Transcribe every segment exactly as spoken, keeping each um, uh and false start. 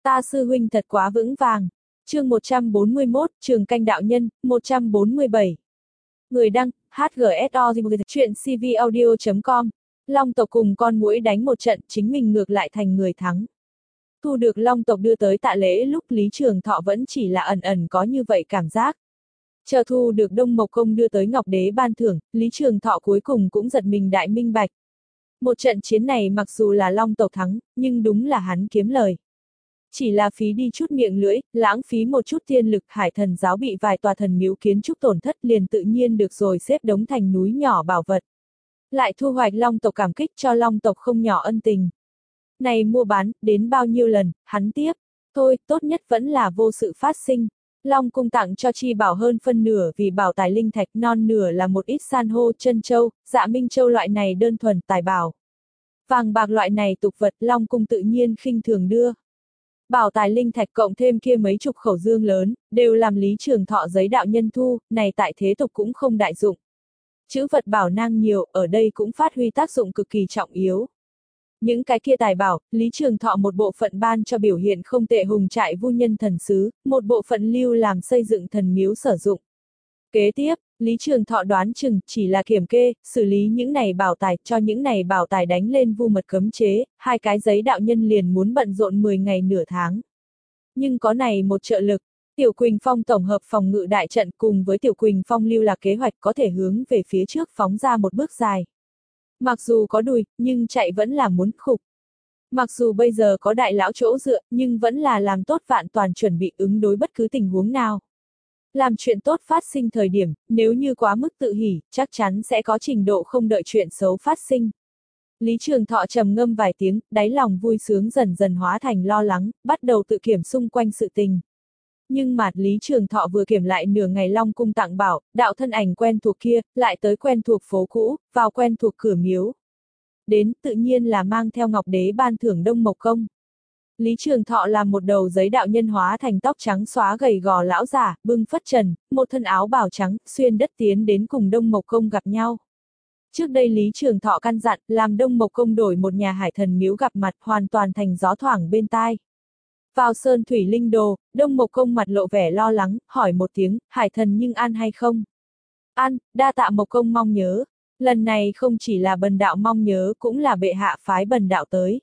Ta sư huynh thật quá vững vàng. Chương một trăm bốn mươi mốt, Trường Canh đạo nhân, một trăm bốn mươi bảy. Người đăng, hát giê ét o, chuyện c v audio chấm com. Long tộc cùng con muỗi đánh một trận, chính mình ngược lại thành người thắng. Thu được Long tộc đưa tới tạ lễ lúc Lý Trường Thọ vẫn chỉ là ẩn ẩn có như vậy cảm giác. Chờ thu được Đông Mộc Công đưa tới Ngọc Đế ban thưởng, Lý Trường Thọ cuối cùng cũng giật mình đại minh bạch. Một trận chiến này mặc dù là Long tộc thắng, nhưng đúng là hắn kiếm lời. Chỉ là phí đi chút miệng lưỡi, lãng phí một chút thiên lực, Hải Thần giáo bị vài tòa thần miếu kiến trúc tổn thất liền tự nhiên được rồi xếp đống thành núi nhỏ bảo vật. Lại thu hoạch Long tộc cảm kích cho Long tộc không nhỏ ân tình. Này mua bán, đến bao nhiêu lần, hắn tiếp. Thôi, tốt nhất vẫn là vô sự phát sinh. Long cung tặng cho chi bảo hơn phân nửa vì bảo tài linh thạch, non nửa là một ít san hô, chân châu, dạ minh châu loại này đơn thuần tài bảo. Vàng bạc loại này tục vật Long cung tự nhiên khinh thường đưa. Bảo tài linh thạch cộng thêm kia mấy chục khẩu dương lớn, đều làm Lý Trường Thọ giấy đạo nhân thu, này tại thế tục cũng không đại dụng. Chữ vật bảo nang nhiều, ở đây cũng phát huy tác dụng cực kỳ trọng yếu. Những cái kia tài bảo, Lý Trường Thọ một bộ phận ban cho biểu hiện không tệ hùng trại vu nhân thần sứ, một bộ phận lưu làm xây dựng thần miếu sử dụng. Kế tiếp, Lý Trường Thọ đoán chừng chỉ là kiểm kê, xử lý những này bảo tài, cho những này bảo tài đánh lên vu mật cấm chế, hai cái giấy đạo nhân liền muốn bận rộn mười ngày nửa tháng. Nhưng có này một trợ lực, Tiểu Quỳnh Phong tổng hợp phòng ngự đại trận cùng với Tiểu Quỳnh Phong lưu lạc kế hoạch có thể hướng về phía trước phóng ra một bước dài. Mặc dù có đùi, nhưng chạy vẫn là muốn khục. Mặc dù bây giờ có đại lão chỗ dựa, nhưng vẫn là làm tốt vạn toàn chuẩn bị ứng đối bất cứ tình huống nào. Làm chuyện tốt phát sinh thời điểm, nếu như quá mức tự hỉ, chắc chắn sẽ có trình độ không đợi chuyện xấu phát sinh. Lý Trường Thọ trầm ngâm vài tiếng, đáy lòng vui sướng dần dần hóa thành lo lắng, bắt đầu tự kiểm xung quanh sự tình. Nhưng mà Lý Trường Thọ vừa kiểm lại nửa ngày Long cung tặng bảo, đạo thân ảnh quen thuộc kia, lại tới quen thuộc phố cũ, vào quen thuộc cửa miếu. Đến tự nhiên là mang theo Ngọc Đế ban thưởng Đông Mộc Công. Lý Trường Thọ làm một đầu giấy đạo nhân hóa thành tóc trắng xóa gầy gò lão giả, bưng phất trần, một thân áo bào trắng, xuyên đất tiến đến cùng Đông Mộc Công gặp nhau. Trước đây Lý Trường Thọ căn dặn, làm Đông Mộc Công đổi một nhà Hải Thần miếu gặp mặt hoàn toàn thành gió thoảng bên tai. Vào Sơn Thủy Linh Đồ, Đông Mộc Công mặt lộ vẻ lo lắng, hỏi một tiếng, Hải Thần nhưng an hay không? An, đa tạ Mộc Công mong nhớ. Lần này không chỉ là bần đạo mong nhớ cũng là bệ hạ phái bần đạo tới.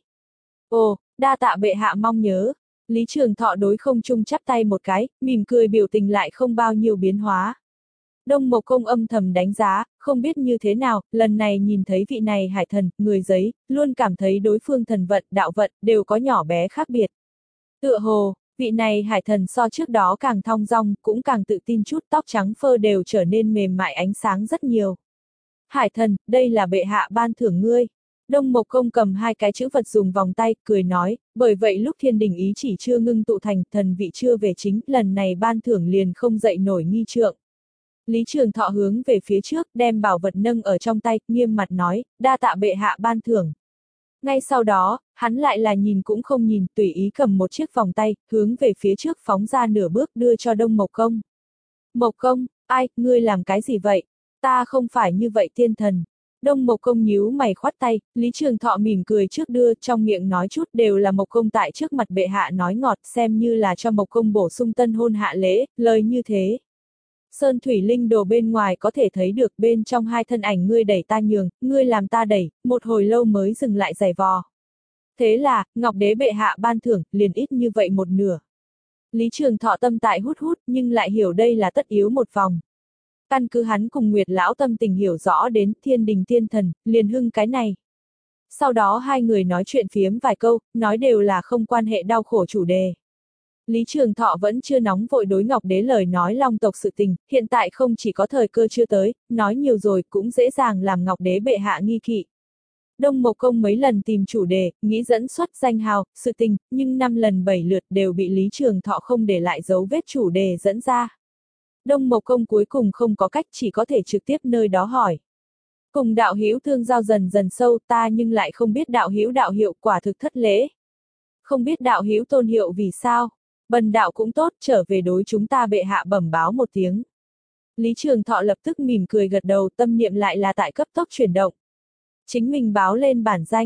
Ồ, đa tạ bệ hạ mong nhớ. Lý Trường Thọ đối không trung chắp tay một cái, mỉm cười biểu tình lại không bao nhiêu biến hóa. Đông Mộc Công âm thầm đánh giá, không biết như thế nào, lần này nhìn thấy vị này Hải Thần, người giấy, luôn cảm thấy đối phương thần vận, đạo vận, đều có nhỏ bé khác biệt. Tựa hồ, vị này Hải Thần so trước đó càng thong dong, cũng càng tự tin chút, tóc trắng phơ đều trở nên mềm mại ánh sáng rất nhiều. Hải Thần, đây là bệ hạ ban thưởng ngươi. Đông Mộc Công cầm hai cái chữ vật dùng vòng tay, cười nói, bởi vậy lúc thiên đình ý chỉ chưa ngưng tụ thành, thần vị chưa về chính, lần này ban thưởng liền không dậy nổi nghi trượng. Lý Trường Thọ hướng về phía trước, đem bảo vật nâng ở trong tay, nghiêm mặt nói, đa tạ bệ hạ ban thưởng. Ngay sau đó, hắn lại là nhìn cũng không nhìn, tùy ý cầm một chiếc vòng tay, hướng về phía trước phóng ra nửa bước đưa cho Đông Mộc Công. Mộc Công, ai, ngươi làm cái gì vậy? Ta không phải như vậy tiên thần. Đông Mộc Công nhíu mày khoát tay, Lý Trường Thọ mỉm cười trước đưa, trong miệng nói chút đều là Mộc Công tại trước mặt bệ hạ nói ngọt, xem như là cho Mộc Công bổ sung tân hôn hạ lễ, lời như thế. Sơn Thủy Linh Đồ bên ngoài có thể thấy được bên trong hai thân ảnh ngươi đẩy ta nhường, ngươi làm ta đẩy, một hồi lâu mới dừng lại giày vò. Thế là, Ngọc Đế bệ hạ ban thưởng, liền ít như vậy một nửa. Lý Trường Thọ tâm tại hút hút, nhưng lại hiểu đây là tất yếu một vòng. Căn cứ hắn cùng Nguyệt Lão tâm tình hiểu rõ đến thiên đình tiên thần, liền hưng cái này. Sau đó hai người nói chuyện phiếm vài câu, nói đều là không quan hệ đau khổ chủ đề. Lý Trường Thọ vẫn chưa nóng vội đối Ngọc Đế lời nói Long tộc sự tình, hiện tại không chỉ có thời cơ chưa tới, nói nhiều rồi cũng dễ dàng làm Ngọc Đế bệ hạ nghi kỵ. Đông Mộc Công mấy lần tìm chủ đề, nghĩ dẫn xuất danh hào, sự tình, nhưng năm lần bảy lượt đều bị Lý Trường Thọ không để lại dấu vết chủ đề dẫn ra. Đông Mộc Công cuối cùng không có cách chỉ có thể trực tiếp nơi đó hỏi. Cùng đạo hữu thương giao dần dần sâu ta nhưng lại không biết đạo hữu đạo hiệu quả thực thất lễ. Không biết đạo hữu tôn hiệu vì sao? Bần đạo cũng tốt trở về đối chúng ta bệ hạ bẩm báo một tiếng. Lý Trường Thọ lập tức mỉm cười gật đầu tâm niệm lại là tại cấp tốc chuyển động. Chính mình báo lên bản danh.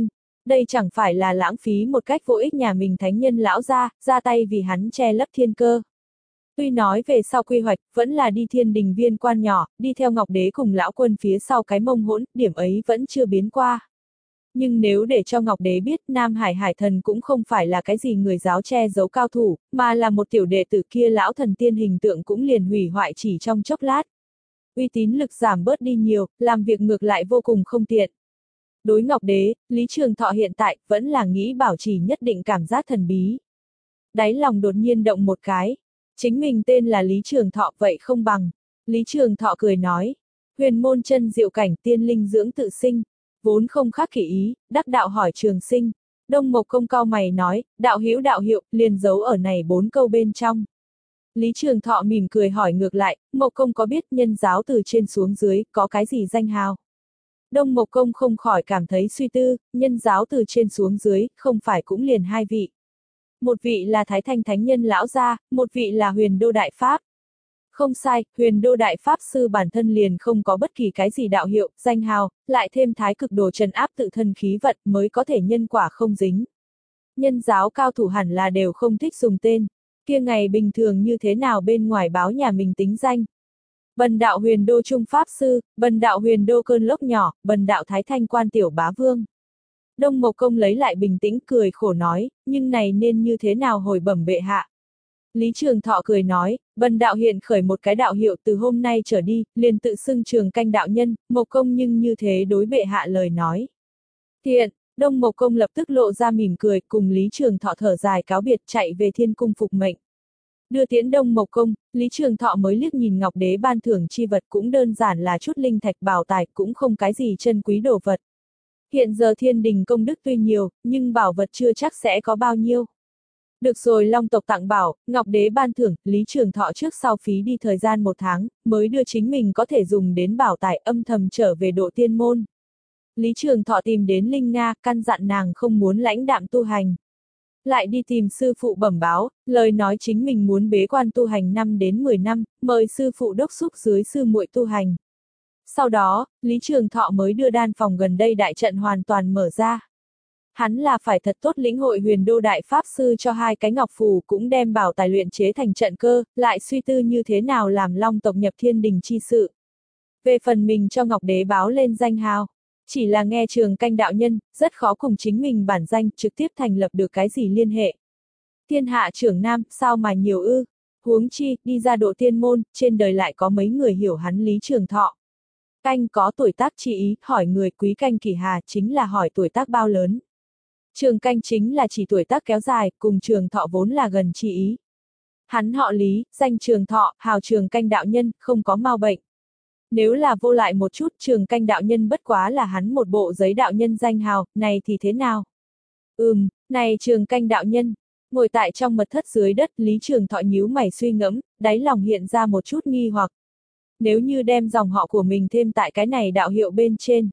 Đây chẳng phải là lãng phí một cách vô ích nhà mình thánh nhân lão gia, ra tay vì hắn che lấp thiên cơ. Tuy nói về sau quy hoạch, vẫn là đi thiên đình viên quan nhỏ, đi theo Ngọc Đế cùng lão quân phía sau cái mông hỗn, điểm ấy vẫn chưa biến qua. Nhưng nếu để cho Ngọc Đế biết Nam Hải Hải Thần cũng không phải là cái gì người giáo che giấu cao thủ, mà là một tiểu đệ tử kia lão thần tiên hình tượng cũng liền hủy hoại chỉ trong chốc lát. Uy tín lực giảm bớt đi nhiều, làm việc ngược lại vô cùng không tiện. Đối Ngọc Đế, Lý Trường Thọ hiện tại vẫn là nghĩ bảo trì nhất định cảm giác thần bí. Đáy lòng đột nhiên động một cái. Chính mình tên là Lý Trường Thọ vậy không bằng. Lý Trường Thọ cười nói. Huyền môn chân diệu cảnh tiên linh dưỡng tự sinh. Vốn không khác kỳ ý, đắc đạo hỏi trường sinh. Đông Mộc Công cao mày nói, đạo hữu đạo hiệu, liền giấu ở này bốn câu bên trong. Lý Trường Thọ mỉm cười hỏi ngược lại, Mộc Công có biết nhân giáo từ trên xuống dưới, có cái gì danh hào? Đông Mộc Công không khỏi cảm thấy suy tư, nhân giáo từ trên xuống dưới, không phải cũng liền hai vị. Một vị là Thái Thanh Thánh Nhân Lão Gia, một vị là Huyền Đô Đại Pháp. Không sai, Huyền Đô Đại Pháp Sư bản thân liền không có bất kỳ cái gì đạo hiệu, danh hào, lại thêm thái cực đồ trấn áp tự thân khí vận mới có thể nhân quả không dính. Nhân giáo cao thủ hẳn là đều không thích dùng tên, kia ngày bình thường như thế nào bên ngoài báo nhà mình tính danh. Bần đạo Huyền Đô Trung Pháp Sư, bần đạo Huyền Đô Cơn Lốc Nhỏ, bần đạo Thái Thanh Quan Tiểu Bá Vương. Đông Mộc Công lấy lại bình tĩnh cười khổ nói, nhưng này nên như thế nào hồi bẩm bệ hạ. Lý Trường Thọ cười nói, bần đạo hiện khởi một cái đạo hiệu từ hôm nay trở đi, liền tự xưng Trường Canh đạo nhân, Mộc Công nhưng như thế đối bệ hạ lời nói. Thiện, Đông Mộc Công lập tức lộ ra mỉm cười, cùng Lý Trường Thọ thở dài cáo biệt chạy về thiên cung phục mệnh. Đưa tiễn Đông Mộc Công, Lý Trường Thọ mới liếc nhìn Ngọc Đế ban thưởng chi vật cũng đơn giản là chút linh thạch bảo tài, cũng không cái gì chân quý đồ vật. Hiện giờ thiên đình công đức tuy nhiều, nhưng bảo vật chưa chắc sẽ có bao nhiêu. Được rồi, Long tộc tặng bảo, Ngọc Đế ban thưởng, Lý Trường Thọ trước sau phí đi thời gian một tháng, mới đưa chính mình có thể dùng đến bảo tài âm thầm trở về độ tiên môn. Lý Trường Thọ tìm đến Linh Nga, căn dặn nàng không muốn lãnh đạm tu hành. Lại đi tìm sư phụ bẩm báo, lời nói chính mình muốn bế quan tu hành năm đến mười năm, mời sư phụ đốc thúc dưới sư muội tu hành. Sau đó, Lý Trường Thọ mới đưa đan phòng gần đây đại trận hoàn toàn mở ra. Hắn là phải thật tốt lĩnh hội Huyền Đô Đại Pháp Sư cho hai cái ngọc phù cũng đem bảo tài luyện chế thành trận cơ, lại suy tư như thế nào làm Long tộc nhập thiên đình chi sự. Về phần mình cho Ngọc Đế báo lên danh hào, chỉ là nghe Trường Canh đạo nhân, rất khó cùng chính mình bản danh trực tiếp thành lập được cái gì liên hệ. Thiên hạ trưởng nam, sao mà nhiều ư, huống chi, đi ra độ tiên môn, trên đời lại có mấy người hiểu hắn Lý Trường Thọ. Canh có tuổi tác chi ý, hỏi người quý canh kỷ hà chính là hỏi tuổi tác bao lớn. Trường Canh chính là chỉ tuổi tác kéo dài, cùng Trường Thọ vốn là gần chi ý. Hắn họ Lý, danh Trường Thọ, hào Trường Canh đạo nhân, không có mau bệnh. Nếu là vô lại một chút, Trường Canh đạo nhân bất quá là hắn một bộ giấy đạo nhân danh hào, này thì thế nào? Ừm, này Trường Canh đạo nhân, ngồi tại trong mật thất dưới đất, Lý Trường Thọ nhíu mày suy ngẫm, đáy lòng hiện ra một chút nghi hoặc. Nếu như đem dòng họ của mình thêm tại cái này đạo hiệu bên trên.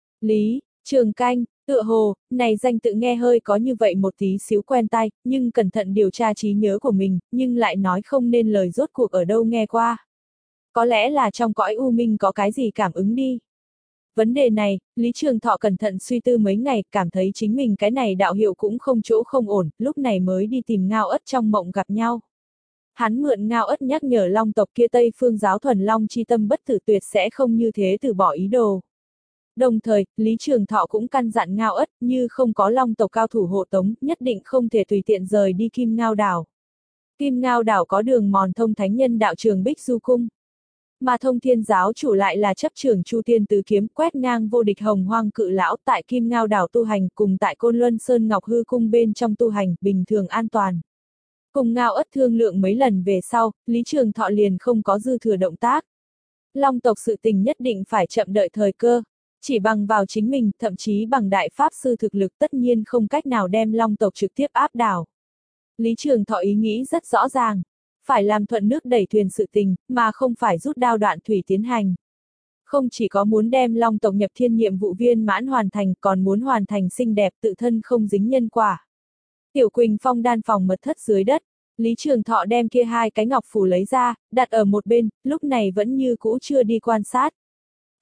Lý, Trường Canh, tựa hồ, này danh tự nghe hơi có như vậy một tí xíu quen tai, nhưng cẩn thận điều tra trí nhớ của mình, nhưng lại nói không nên lời rốt cuộc ở đâu nghe qua. Có lẽ là trong cõi u minh có cái gì cảm ứng đi. Vấn đề này, Lý Trường Thọ cẩn thận suy tư mấy ngày, cảm thấy chính mình cái này đạo hiệu cũng không chỗ không ổn, lúc này mới đi tìm Ngao Ất trong mộng gặp nhau. Hắn mượn Ngao Ất nhắc nhở Long tộc kia Tây Phương giáo thuần Long chi tâm bất tử tuyệt sẽ không như thế từ bỏ ý đồ. Đồng thời, Lý Trường Thọ cũng căn dặn Ngao Ất, như không có Long tộc cao thủ hộ tống, nhất định không thể tùy tiện rời đi Kim Ngao đảo. Kim Ngao đảo có đường mòn thông thánh nhân đạo trường Bích Du Cung. Mà thông thiên giáo chủ lại là chấp trưởng Chu Tiên Tứ Kiếm, quét ngang vô địch hồng hoang cự lão tại Kim Ngao đảo tu hành, cùng tại Côn Luân Sơn Ngọc Hư Cung bên trong tu hành, bình thường an toàn. Cùng Ngao Ất thương lượng mấy lần về sau, Lý Trường Thọ liền không có dư thừa động tác. Long tộc sự tình nhất định phải chậm đợi thời cơ. Chỉ bằng vào chính mình, thậm chí bằng đại pháp sư thực lực tất nhiên không cách nào đem Long tộc trực tiếp áp đảo. Lý Trường Thọ ý nghĩ rất rõ ràng. Phải làm thuận nước đẩy thuyền sự tình, mà không phải rút đao đoạn thủy tiến hành. Không chỉ có muốn đem Long tộc nhập thiên nhiệm vụ viên mãn hoàn thành, còn muốn hoàn thành xinh đẹp tự thân không dính nhân quả. Tiểu Quỳnh Phong đan phòng mật thất dưới đất, Lý Trường Thọ đem kia hai cái ngọc phù lấy ra, đặt ở một bên, lúc này vẫn như cũ chưa đi quan sát.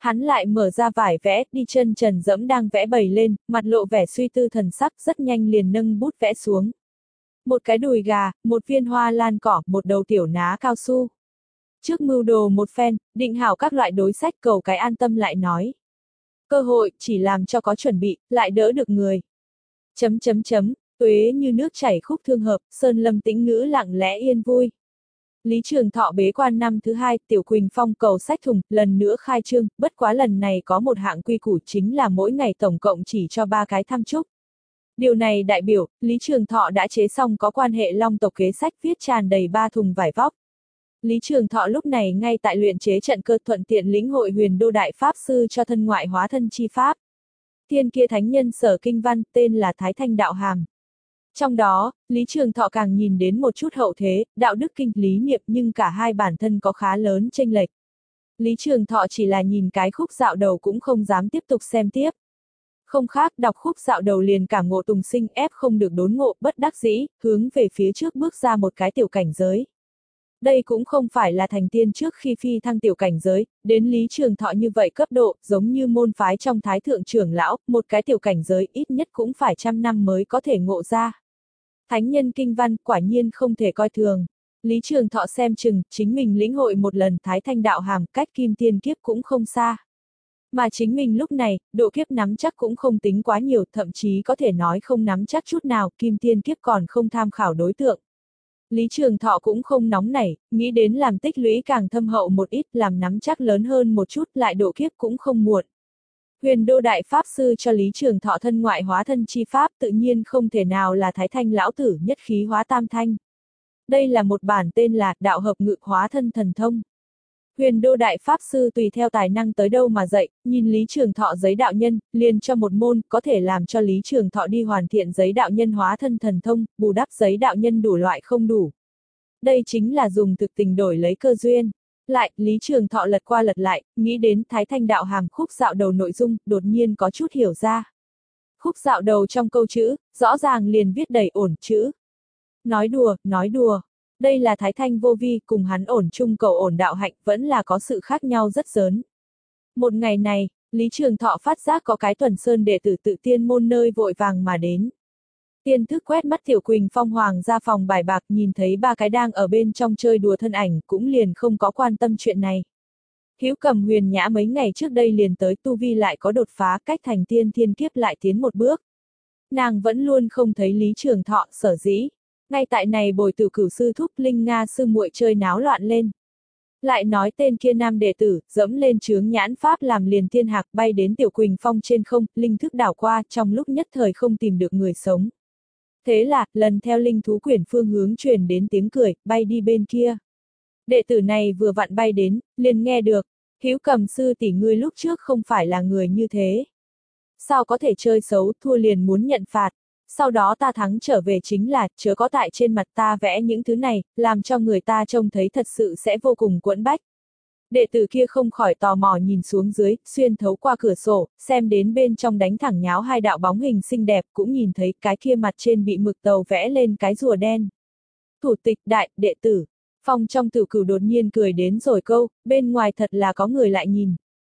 Hắn lại mở ra vải vẽ, đi chân trần dẫm đang vẽ bầy lên, mặt lộ vẻ suy tư thần sắc, rất nhanh liền nâng bút vẽ xuống. Một cái đùi gà, một viên hoa lan cỏ, một đầu tiểu ná cao su. Trước mưu đồ một phen, định hảo các loại đối sách cầu cái an tâm lại nói. Cơ hội, chỉ làm cho có chuẩn bị, lại đỡ được người. Chấm chấm chấm, tuế như nước chảy khúc thương hợp, sơn lâm tĩnh ngữ lặng lẽ yên vui. Lý Trường Thọ bế quan năm thứ hai, Tiểu Quỳnh Phong cầu sách thùng, lần nữa khai trương, bất quá lần này có một hạng quy củ chính là mỗi ngày tổng cộng chỉ cho ba cái thăm chúc. Điều này đại biểu, Lý Trường Thọ đã chế xong có quan hệ long tộc kế sách viết tràn đầy ba thùng vải vóc. Lý Trường Thọ lúc này ngay tại luyện chế trận cơ thuận tiện lĩnh hội huyền đô đại pháp sư cho thân ngoại hóa thân chi pháp. Thiên kia thánh nhân sở kinh văn tên là Thái Thanh Đạo Hàm. Trong đó, Lý Trường Thọ càng nhìn đến một chút hậu thế, đạo đức kinh, lý niệm nhưng cả hai bản thân có khá lớn chênh lệch. Lý Trường Thọ chỉ là nhìn cái khúc dạo đầu cũng không dám tiếp tục xem tiếp. Không khác, đọc khúc dạo đầu liền cảm ngộ tùng sinh ép không được đốn ngộ, bất đắc dĩ, hướng về phía trước bước ra một cái tiểu cảnh giới. Đây cũng không phải là thành tiên trước khi phi thăng tiểu cảnh giới, đến Lý Trường Thọ như vậy cấp độ, giống như môn phái trong thái thượng trưởng lão, một cái tiểu cảnh giới ít nhất cũng phải trăm năm mới có thể ngộ ra. Thánh nhân kinh văn quả nhiên không thể coi thường. Lý Trường Thọ xem chừng, chính mình lĩnh hội một lần Thái Thanh Đạo Hàm, cách kim tiên kiếp cũng không xa. Mà chính mình lúc này, độ kiếp nắm chắc cũng không tính quá nhiều, thậm chí có thể nói không nắm chắc chút nào, kim tiên kiếp còn không tham khảo đối tượng. Lý Trường Thọ cũng không nóng nảy, nghĩ đến làm tích lũy càng thâm hậu một ít, làm nắm chắc lớn hơn một chút, lại độ kiếp cũng không muộn. Huyền đô đại pháp sư cho Lý Trường Thọ thân ngoại hóa thân chi pháp tự nhiên không thể nào là Thái Thanh lão tử nhất khí hóa tam thanh. Đây là một bản tên là đạo hợp ngự hóa thân thần thông. Huyền đô đại pháp sư tùy theo tài năng tới đâu mà dạy, nhìn Lý Trường Thọ giấy đạo nhân, liền cho một môn, có thể làm cho Lý Trường Thọ đi hoàn thiện giấy đạo nhân hóa thân thần thông, bù đắp giấy đạo nhân đủ loại không đủ. Đây chính là dùng thực tình đổi lấy cơ duyên. Lại, Lý Trường Thọ lật qua lật lại, nghĩ đến Thái Thanh Đạo Hàm khúc dạo đầu nội dung, đột nhiên có chút hiểu ra. Khúc dạo đầu trong câu chữ, rõ ràng liền viết đầy ổn chữ. Nói đùa, nói đùa. Đây là Thái Thanh vô vi, cùng hắn ổn chung cầu ổn đạo hạnh, vẫn là có sự khác nhau rất lớn. Một ngày này, Lý Trường Thọ phát giác có cái Tuần Sơn đệ tử tự tiên môn nơi vội vàng mà đến. Tiên thức quét mắt Tiểu Quỳnh Phong hoàng ra phòng bài bạc, nhìn thấy ba cái đang ở bên trong chơi đùa thân ảnh, cũng liền không có quan tâm chuyện này. Hữu Cầm Huyền Nhã mấy ngày trước đây liền tới, tu vi lại có đột phá, cách thành tiên thiên kiếp lại tiến một bước. Nàng vẫn luôn không thấy Lý Trường Thọ, sở dĩ. Ngay tại này bồi tử cửu sư thúc Linh Nga sư muội chơi náo loạn lên. Lại nói tên kia nam đệ tử, dẫm lên chướng nhãn pháp làm liền thiên hạc bay đến Tiểu Quỳnh Phong trên không, linh thức đảo qua, trong lúc nhất thời không tìm được người sống. Thế là, lần theo linh thú quyển phương hướng truyền đến tiếng cười, bay đi bên kia. Đệ tử này vừa vặn bay đến, liền nghe được, Hữu Cầm sư tỷ ngươi lúc trước không phải là người như thế. Sao có thể chơi xấu, thua liền muốn nhận phạt. Sau đó ta thắng trở về chính là, chớ có tại trên mặt ta vẽ những thứ này, làm cho người ta trông thấy thật sự sẽ vô cùng quẫn bách. Đệ tử kia không khỏi tò mò nhìn xuống dưới, xuyên thấu qua cửa sổ, xem đến bên trong đánh thẳng nháo hai đạo bóng hình xinh đẹp, cũng nhìn thấy cái kia mặt trên bị mực tàu vẽ lên cái rùa đen. Thủ tịch đại, đệ tử. Phong trong tử cửu đột nhiên cười đến rồi câu, bên ngoài thật là có người lại nhìn.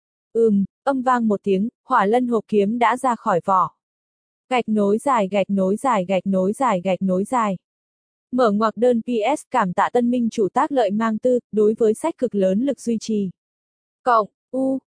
Ừm, âm vang một tiếng, hỏa lân hộp kiếm đã ra khỏi vỏ. Gạch nối dài gạch nối dài gạch nối dài gạch nối dài. Mở ngoặc đơn pê ét cảm tạ tân minh chủ tác lợi mang tư, đối với sách cực lớn lực duy trì. Cộng, u,